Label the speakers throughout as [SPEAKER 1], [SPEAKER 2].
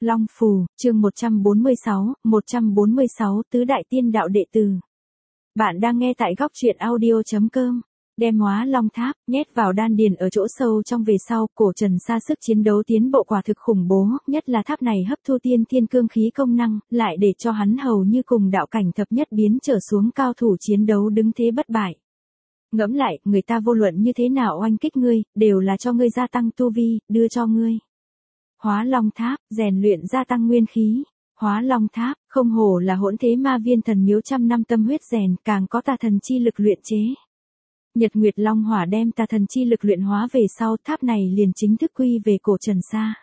[SPEAKER 1] Long Phù, chương 146 Tứ Đại Tiên Đạo Đệ Tử. Bạn đang nghe tại góc truyện audio.com. Đem Hóa Long Tháp, nhét vào đan điền ở chỗ sâu trong về sau, cổ Trần Sa sức chiến đấu tiến bộ quả thực khủng bố, nhất là tháp này hấp thu tiên thiên cương khí công năng, lại để cho hắn hầu như cùng đạo cảnh thập nhất biến trở xuống cao thủ chiến đấu đứng thế bất bại. Ngẫm lại, người ta vô luận như thế nào oanh kích ngươi, đều là cho ngươi gia tăng tu vi, đưa cho ngươi Hóa Long Tháp, rèn luyện gia tăng nguyên khí. Hóa Long Tháp, không hổ là hỗn thế ma viên thần miếu trăm năm tâm huyết rèn, càng có tà thần chi lực luyện chế. Nhật Nguyệt Long Hỏa đem tà thần chi lực luyện hóa về sau, tháp này liền chính thức quy về cổ Trần Sa.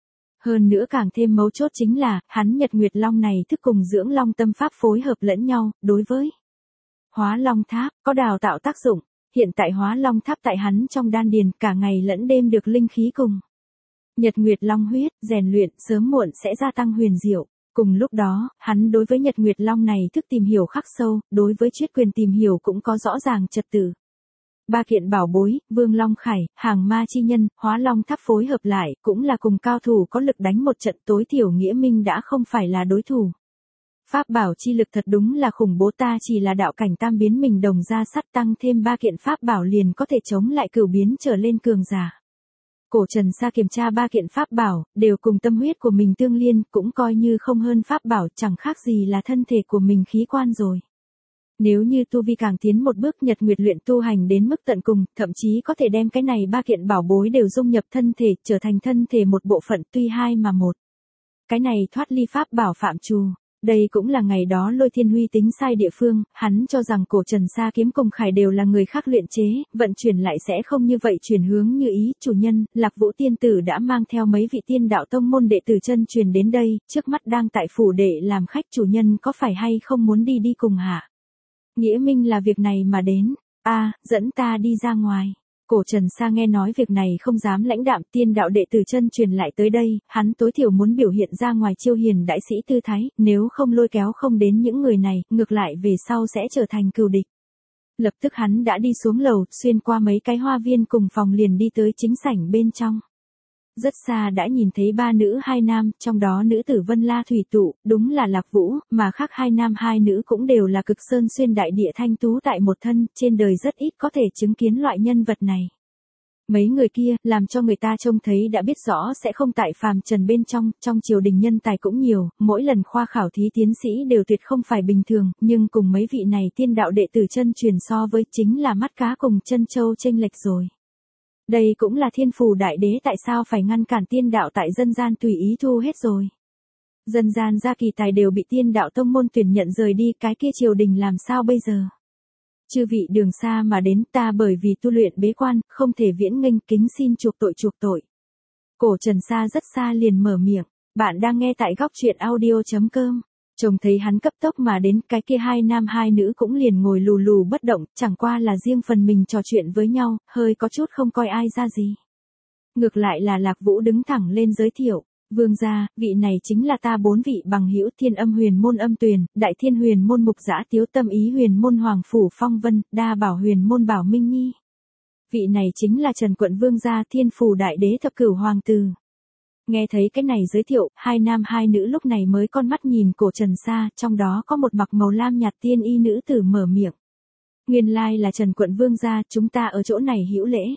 [SPEAKER 1] Hơn nữa càng thêm mấu chốt chính là, hắn Nhật Nguyệt Long này thức cùng dưỡng Long tâm pháp phối hợp lẫn nhau, đối với Hóa Long Tháp, có đào tạo tác dụng. Hiện tại Hóa Long Tháp tại hắn trong đan điền, cả ngày lẫn đêm được linh khí cùng Nhật Nguyệt Long huyết, rèn luyện, sớm muộn sẽ gia tăng huyền diệu. Cùng lúc đó, hắn đối với Nhật Nguyệt Long này thức tìm hiểu khắc sâu, đối với chuyết quyền tìm hiểu cũng có rõ ràng trật tự. Ba kiện bảo bối, Vương Long Khải, Hàng Ma Chi Nhân, Hóa Long Tháp phối hợp lại, cũng là cùng cao thủ có lực đánh một trận, tối thiểu Nghĩa Minh đã không phải là đối thủ. Pháp bảo chi lực thật đúng là khủng bố, ta chỉ là đạo cảnh tam biến mình đồng ra sắt, tăng thêm ba kiện pháp bảo liền có thể chống lại cửu biến trở lên cường giả. Cổ Trần Sa kiểm tra ba kiện pháp bảo, đều cùng tâm huyết của mình tương liên, cũng coi như không hơn pháp bảo, chẳng khác gì là thân thể của mình khí quan rồi. Nếu như tu vi càng tiến một bước, Nhật Nguyệt luyện tu hành đến mức tận cùng, thậm chí có thể đem cái này ba kiện bảo bối đều dung nhập thân thể, trở thành thân thể một bộ phận, tuy hai mà một. Cái này thoát ly pháp bảo phạm trù. Đây cũng là ngày đó Lôi Thiên Huy tính sai địa phương, hắn cho rằng cổ Trần Sa kiếm cùng khải đều là người khác luyện chế, vận chuyển lại sẽ không như vậy chuyển hướng như ý. Chủ nhân, Lạc Vũ tiên tử đã mang theo mấy vị tiên đạo tông môn đệ tử chân truyền đến đây, trước mắt đang tại phủ đệ làm khách, chủ nhân có phải hay không muốn đi cùng hả? Nghĩa Minh là việc này mà đến. Dẫn ta đi ra ngoài. Cổ Trần Sa nghe nói việc này không dám lãnh đạm, tiên đạo đệ tử chân truyền lại tới đây, hắn tối thiểu muốn biểu hiện ra ngoài chiêu hiền đại sĩ tư thái, nếu không lôi kéo không đến những người này, ngược lại về sau sẽ trở thành cừu địch. Lập tức hắn đã đi xuống lầu, xuyên qua mấy cái hoa viên cùng phòng liền đi tới chính sảnh bên trong. Rất xa đã nhìn thấy ba nữ hai nam, trong đó nữ tử Vân La Thủy Tụ, đúng là Lạc Vũ, mà khác hai nam hai nữ cũng đều là cực sơn xuyên đại địa thanh tú tại một thân, trên đời rất ít có thể chứng kiến loại nhân vật này. Mấy người kia, làm cho người ta trông thấy đã biết rõ sẽ không tại phàm trần bên trong triều đình nhân tài cũng nhiều, mỗi lần khoa khảo thí tiến sĩ đều tuyệt không phải bình thường, nhưng cùng mấy vị này tiên đạo đệ tử chân truyền so với chính là mắt cá cùng chân châu chênh lệch rồi. Đây cũng là Thiên Phù Đại Đế tại sao phải ngăn cản tiên đạo tại dân gian tùy ý thu hết rồi. Dân gian gia kỳ tài đều bị tiên đạo tông môn tuyển nhận rời đi, cái kia triều đình làm sao bây giờ? Chư vị đường xa mà đến, ta bởi vì tu luyện bế quan, không thể viễn nghênh, kính xin chuộc tội. Cổ Trần Sa rất xa liền mở miệng, bạn đang nghe tại góc truyện audio.com. Trông thấy hắn cấp tốc mà đến, cái kia hai nam hai nữ cũng liền ngồi lù lù bất động, chẳng qua là riêng phần mình trò chuyện với nhau, hơi có chút không coi ai ra gì. Ngược lại là Lạc Vũ đứng thẳng lên giới thiệu, vương gia, vị này chính là ta bốn vị bằng hữu, Thiên Âm Huyền Môn Âm Tuyền, Đại Thiên Huyền Môn Mục Dã Tiếu Tâm Ý Huyền Môn Hoàng Phủ Phong Vân, Đa Bảo Huyền Môn Bảo Minh Nhi. Vị này chính là Trần Quận Vương gia, Thiên Phù Đại Đế thập cửu hoàng tử. Nghe thấy cái này giới thiệu, hai nam hai nữ lúc này mới con mắt nhìn cổ Trần Sa, trong đó có một mặc màu lam nhạt tiên y nữ tử mở miệng. Nguyên lai là Trần Quận Vương gia, chúng ta ở chỗ này hữu lễ.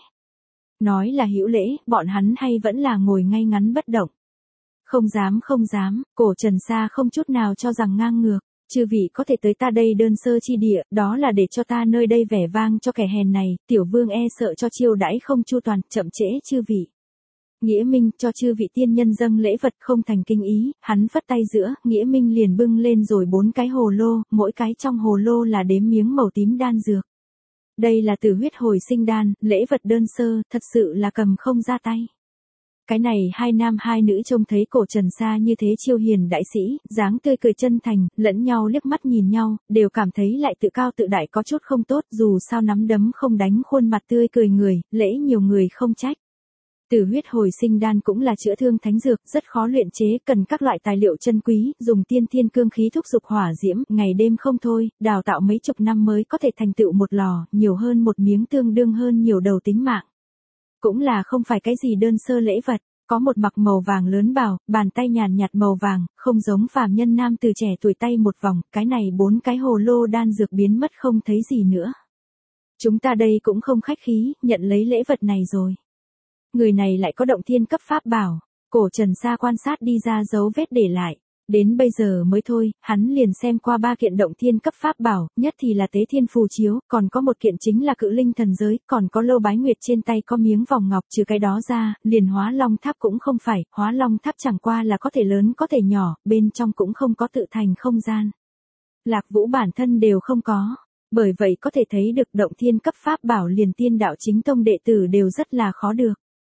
[SPEAKER 1] Nói là hữu lễ, bọn hắn hay vẫn là ngồi ngay ngắn bất động. Không dám, cổ Trần Sa không chút nào cho rằng ngang ngược. Chư vị có thể tới ta đây đơn sơ chi địa, đó là để cho ta nơi đây vẻ vang cho kẻ hèn này, tiểu vương e sợ cho chiêu đãi không chu toàn, chậm trễ chư vị. Nghĩa Minh cho chư vị tiên nhân dâng lễ vật không thành kinh ý, hắn phất tay giữa, Nghĩa Minh liền bưng lên rồi 4 cái hồ lô, mỗi cái trong hồ lô là đếm miếng màu tím đan dược. Đây là Tử Huyết Hồi Sinh Đan, lễ vật đơn sơ, thật sự là cầm không ra tay. Cái này hai nam hai nữ trông thấy cổ Trần Sa như thế chiêu hiền đại sĩ, dáng tươi cười chân thành, lẫn nhau liếc mắt nhìn nhau, đều cảm thấy lại tự cao tự đại có chút không tốt, dù sao nắm đấm không đánh khuôn mặt tươi cười người, lễ nhiều người không trách. Tử Huyết Hồi Sinh Đan cũng là chữa thương thánh dược, rất khó luyện chế, cần các loại tài liệu chân quý, dùng tiên thiên cương khí thúc dục hỏa diễm, ngày đêm không thôi, đào tạo mấy chục năm mới có thể thành tựu một lò, nhiều hơn một miếng tương đương hơn nhiều đầu tính mạng. Cũng là không phải cái gì đơn sơ lễ vật, có một mặc màu vàng lớn bào, bàn tay nhàn nhạt màu vàng, không giống phàm nhân nam từ trẻ tuổi tay một vòng, cái này 4 cái hồ lô đan dược biến mất không thấy gì nữa. Chúng ta đây cũng không khách khí, nhận lấy lễ vật này rồi. Người này lại có động thiên cấp pháp bảo, cổ Trần Sa quan sát đi ra dấu vết để lại. Đến bây giờ mới thôi, hắn liền xem qua 3 kiện động thiên cấp pháp bảo, nhất thì là tế thiên phù chiếu, còn có một kiện chính là cự linh thần giới, còn có lô bái nguyệt trên tay có miếng vòng ngọc, trừ cái đó ra, liền hóa long tháp cũng không phải, hóa long tháp chẳng qua là có thể lớn có thể nhỏ, bên trong cũng không có tự thành không gian. Lạc Vũ bản thân đều không có, bởi vậy có thể thấy được động thiên cấp pháp bảo liền tiên đạo chính tông đệ tử đều rất là khó được.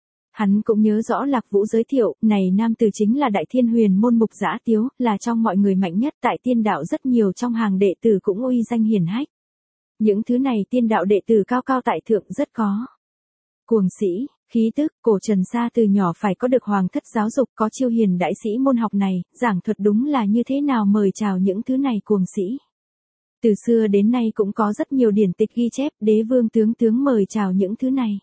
[SPEAKER 1] Hắn cũng nhớ rõ Lạc Vũ giới thiệu, này nam tử chính là Đại Thiên Huyền môn Mục Dã Tiếu, là trong mọi người mạnh nhất tại tiên đạo, rất nhiều trong hàng đệ tử cũng uy danh hiển hách. Những thứ này tiên đạo đệ tử cao cao tại thượng rất có. Cuồng sĩ, khí tức, cổ Trần Sa từ nhỏ phải có được hoàng thất giáo dục, có chiêu hiền đại sĩ môn học này, giảng thuật đúng là như thế nào mời chào những thứ này cuồng sĩ. Từ xưa đến nay cũng có rất nhiều điển tịch ghi chép, đế vương tướng mời chào những thứ này.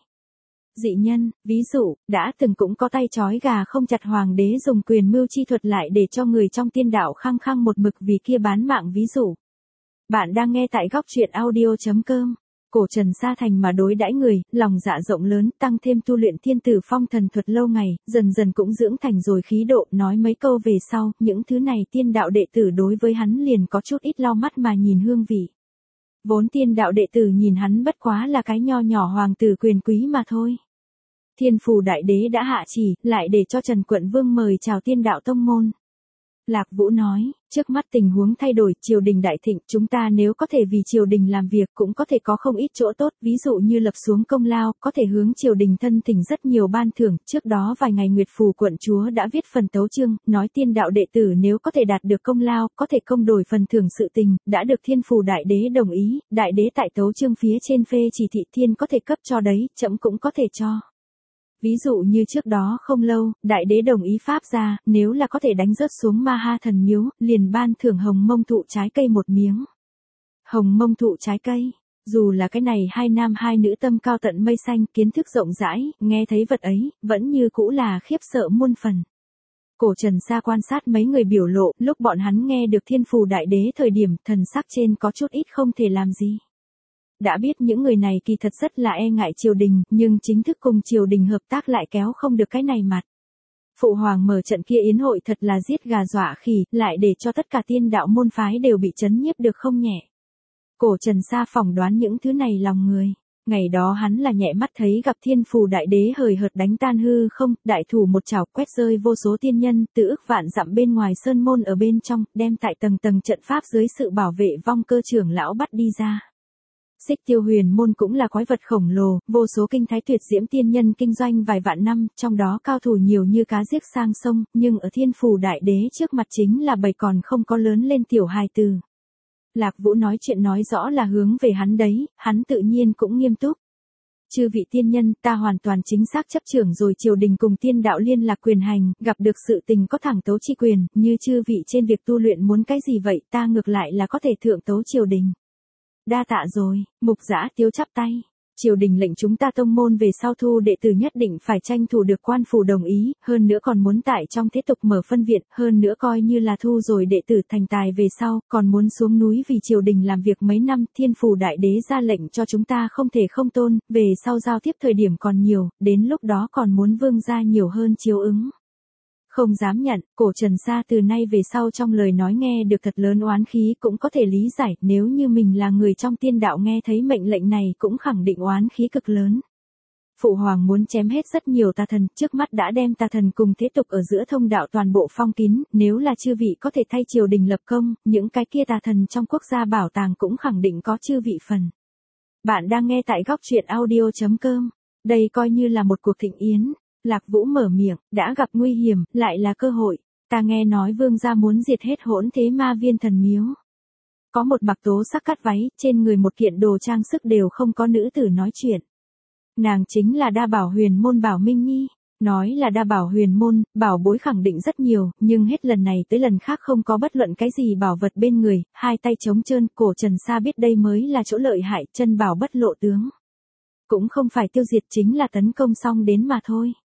[SPEAKER 1] Dị nhân, ví dụ, đã từng cũng có tay trói gà không chặt hoàng đế dùng quyền mưu chi thuật lại để cho người trong tiên đạo khăng khăng một mực vì kia bán mạng ví dụ. Bạn đang nghe tại góc truyện audio.com. Cổ Trần Sa thành mà đối đãi người, lòng dạ rộng lớn, tăng thêm tu luyện thiên tử phong thần thuật lâu ngày, dần dần cũng dưỡng thành rồi khí độ, nói mấy câu về sau, những thứ này tiên đạo đệ tử đối với hắn liền có chút ít lau mắt mà nhìn hương vị. Vốn tiên đạo đệ tử nhìn hắn bất quá là cái nho nhỏ hoàng tử quyền quý mà thôi. Thiên Phù Đại Đế đã hạ chỉ, lại để cho Trần Quận Vương mời chào tiên đạo tông môn. Lạc Vũ nói, trước mắt tình huống thay đổi, triều đình đại thịnh, chúng ta nếu có thể vì triều đình làm việc cũng có thể có không ít chỗ tốt, ví dụ như lập xuống công lao, có thể hướng triều đình thân thỉnh rất nhiều ban thưởng, trước đó vài ngày Nguyệt Phù quận chúa đã viết phần tấu chương, nói tiên đạo đệ tử nếu có thể đạt được công lao, có thể công đổi phần thưởng sự tình, đã được Thiên Phù Đại Đế đồng ý, Đại Đế tại tấu chương phía trên phê chỉ thị thiên có thể cấp cho đấy, trẫm cũng có thể cho. Ví dụ như trước đó không lâu, Đại Đế đồng ý pháp ra, nếu là có thể đánh rớt xuống Ma Ha thần miếu, liền ban thưởng hồng mông thụ trái cây một miếng. Hồng mông thụ trái cây, dù là cái này hai nam hai nữ tâm cao tận mây xanh, kiến thức rộng rãi, nghe thấy vật ấy, vẫn như cũ là khiếp sợ muôn phần. Cổ Trần Sa quan sát mấy người biểu lộ, lúc bọn hắn nghe được Thiên Phù Đại Đế thời điểm, thần sắc trên có chút ít không thể làm gì. Đã biết những người này kỳ thật rất là e ngại triều đình, nhưng chính thức cùng triều đình hợp tác lại kéo không được cái này mặt. Phụ hoàng mở trận kia yến hội thật là giết gà dọa khỉ, lại để cho tất cả tiên đạo môn phái đều bị chấn nhiếp được không nhẹ. Cổ Trần Sa phỏng đoán những thứ này lòng người. Ngày đó hắn là nhẹ mắt thấy gặp Thiên Phù Đại Đế hời hợt đánh tan hư không, đại thủ một chảo quét rơi vô số tiên nhân, từ ức vạn dặm bên ngoài sơn môn ở bên trong, đem tại tầng tầng trận pháp dưới sự bảo vệ vong cơ trưởng lão bắt đi ra. Xích Tiêu Huyền môn cũng là quái vật khổng lồ, vô số kinh thái tuyệt diễm tiên nhân kinh doanh vài vạn năm, trong đó cao thủ nhiều như cá giết sang sông, nhưng ở Thiên Phù Đại Đế trước mặt chính là bầy còn không có lớn lên tiểu hài tử. Lạc Vũ nói chuyện nói rõ là hướng về hắn đấy, hắn tự nhiên cũng nghiêm túc. Chư vị tiên nhân, ta hoàn toàn chính xác chấp trưởng rồi triều đình cùng tiên đạo liên lạc quyền hành, gặp được sự tình có thẳng tấu chi quyền, như chư vị trên việc tu luyện muốn cái gì vậy, ta ngược lại là có thể thượng tấu triều đình. Đa tạ rồi, Mục Dã Tiếu chắp tay. Triều đình lệnh chúng ta tông môn về sau thu đệ tử nhất định phải tranh thủ được quan phủ đồng ý, hơn nữa còn muốn tại trong thế tục mở phân viện, hơn nữa coi như là thu rồi đệ tử thành tài về sau, còn muốn xuống núi vì triều đình làm việc mấy năm, Thiên Phù Đại Đế ra lệnh cho chúng ta không thể không tôn, về sau giao tiếp thời điểm còn nhiều, đến lúc đó còn muốn vương gia nhiều hơn chiếu ứng. Không dám nhận, cổ Trần Sa từ nay về sau trong lời nói nghe được thật lớn oán khí cũng có thể lý giải, nếu như mình là người trong tiên đạo nghe thấy mệnh lệnh này cũng khẳng định oán khí cực lớn. Phụ hoàng muốn chém hết rất nhiều tà thần, trước mắt đã đem tà thần cùng thế tục ở giữa thông đạo toàn bộ phong kín, nếu là chư vị có thể thay triều đình lập công, những cái kia tà thần trong quốc gia bảo tàng cũng khẳng định có chư vị phần. Bạn đang nghe tại góc truyện audio.com, đây coi như là một cuộc thịnh yến. Lạc Vũ mở miệng, đã gặp nguy hiểm, lại là cơ hội. Ta nghe nói vương gia muốn diệt hết Hỗn Thế Ma Viên thần miếu. Có một mặc tố sắc cắt váy, trên người một kiện đồ trang sức đều không có nữ tử nói chuyện. Nàng chính là Đa Bảo Huyền môn Bảo Minh Nhi. Nói là Đa Bảo Huyền môn, bảo bối khẳng định rất nhiều, nhưng hết lần này tới lần khác không có bất luận cái gì bảo vật bên người, hai tay trống trơn, cổ Trần Sa biết đây mới là chỗ lợi hại, chân bảo bất lộ tướng. Cũng không phải tiêu diệt chính là tấn công xong đến mà thôi.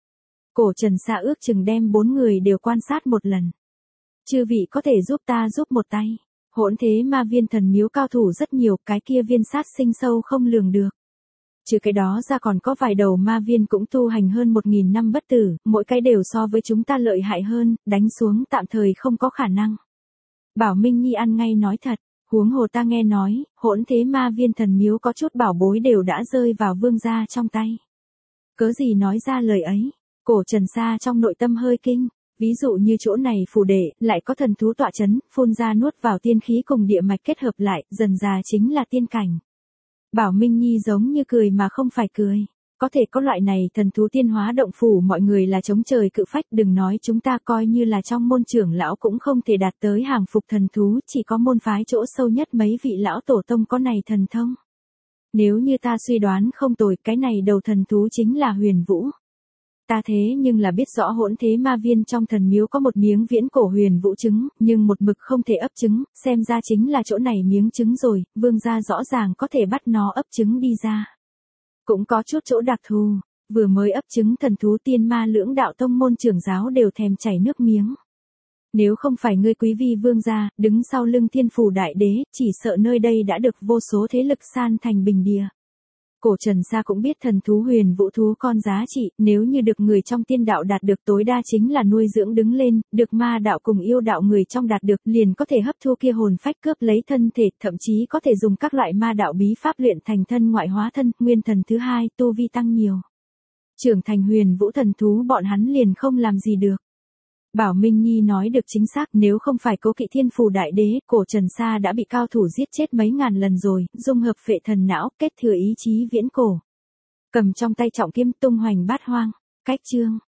[SPEAKER 1] Cổ Trần Sa ước chừng đem 4 người đều quan sát một lần. Chư vị có thể giúp ta giúp một tay. Hỗn Thế Ma Viên thần miếu cao thủ rất nhiều, cái kia viên sát sinh sâu không lường được. Trừ cái đó ra còn có vài đầu ma viên cũng tu hành hơn 1000 năm bất tử, mỗi cái đều so với chúng ta lợi hại hơn, đánh xuống tạm thời không có khả năng. Bảo Minh Nhi ăn ngay nói thật, huống hồ ta nghe nói, Hỗn Thế Ma Viên thần miếu có chút bảo bối đều đã rơi vào vương gia trong tay. Cớ gì nói ra lời ấy? Cổ Trần Sa trong nội tâm hơi kinh. Ví dụ như chỗ này phù đệ, lại có thần thú tọa chấn, phun ra nuốt vào tiên khí cùng địa mạch kết hợp lại, dần già chính là tiên cảnh. Bảo Minh Nhi giống như cười mà không phải cười. Có thể có loại này thần thú tiên hóa động phủ mọi người là chống trời cự phách, đừng nói chúng ta coi như là trong môn trưởng lão cũng không thể đạt tới hàng phục thần thú, chỉ có môn phái chỗ sâu nhất mấy vị lão tổ tông có này thần thông. Nếu như ta suy đoán không tồi, cái này đầu thần thú chính là Huyền Vũ. Ta thế nhưng là biết rõ Hỗn Thế Ma Viên trong thần miếu có một miếng viễn cổ huyền vũ trứng, nhưng một mực không thể ấp trứng, xem ra chính là chỗ này miếng trứng rồi, vương gia rõ ràng có thể bắt nó ấp trứng đi ra. Cũng có chút chỗ đặc thù, vừa mới ấp trứng thần thú Tiên Ma lưỡng đạo tông môn trưởng giáo đều thèm chảy nước miếng. Nếu không phải ngươi quý vi vương gia, đứng sau lưng Thiên Phủ Đại Đế, chỉ sợ nơi đây đã được vô số thế lực san thành bình địa. Cổ Trần Sa cũng biết thần thú Huyền Vũ thú con giá trị, nếu như được người trong tiên đạo đạt được tối đa chính là nuôi dưỡng đứng lên, được ma đạo cùng yêu đạo người trong đạt được liền có thể hấp thu kia hồn phách cướp lấy thân thể, thậm chí có thể dùng các loại ma đạo bí pháp luyện thành thân ngoại hóa thân, nguyên thần thứ hai, tu vi tăng nhiều. Trưởng thành Huyền Vũ thần thú bọn hắn liền không làm gì được. Bảo Minh Nhi nói được chính xác, nếu không phải cố kỵ Thiên Phủ Đại Đế, Cổ Trần Sa đã bị cao thủ giết chết mấy ngàn lần rồi, dung hợp phệ thần não, kết thừa ý chí viễn cổ. Cầm trong tay trọng kiếm tung hoành bát hoang. Cách chương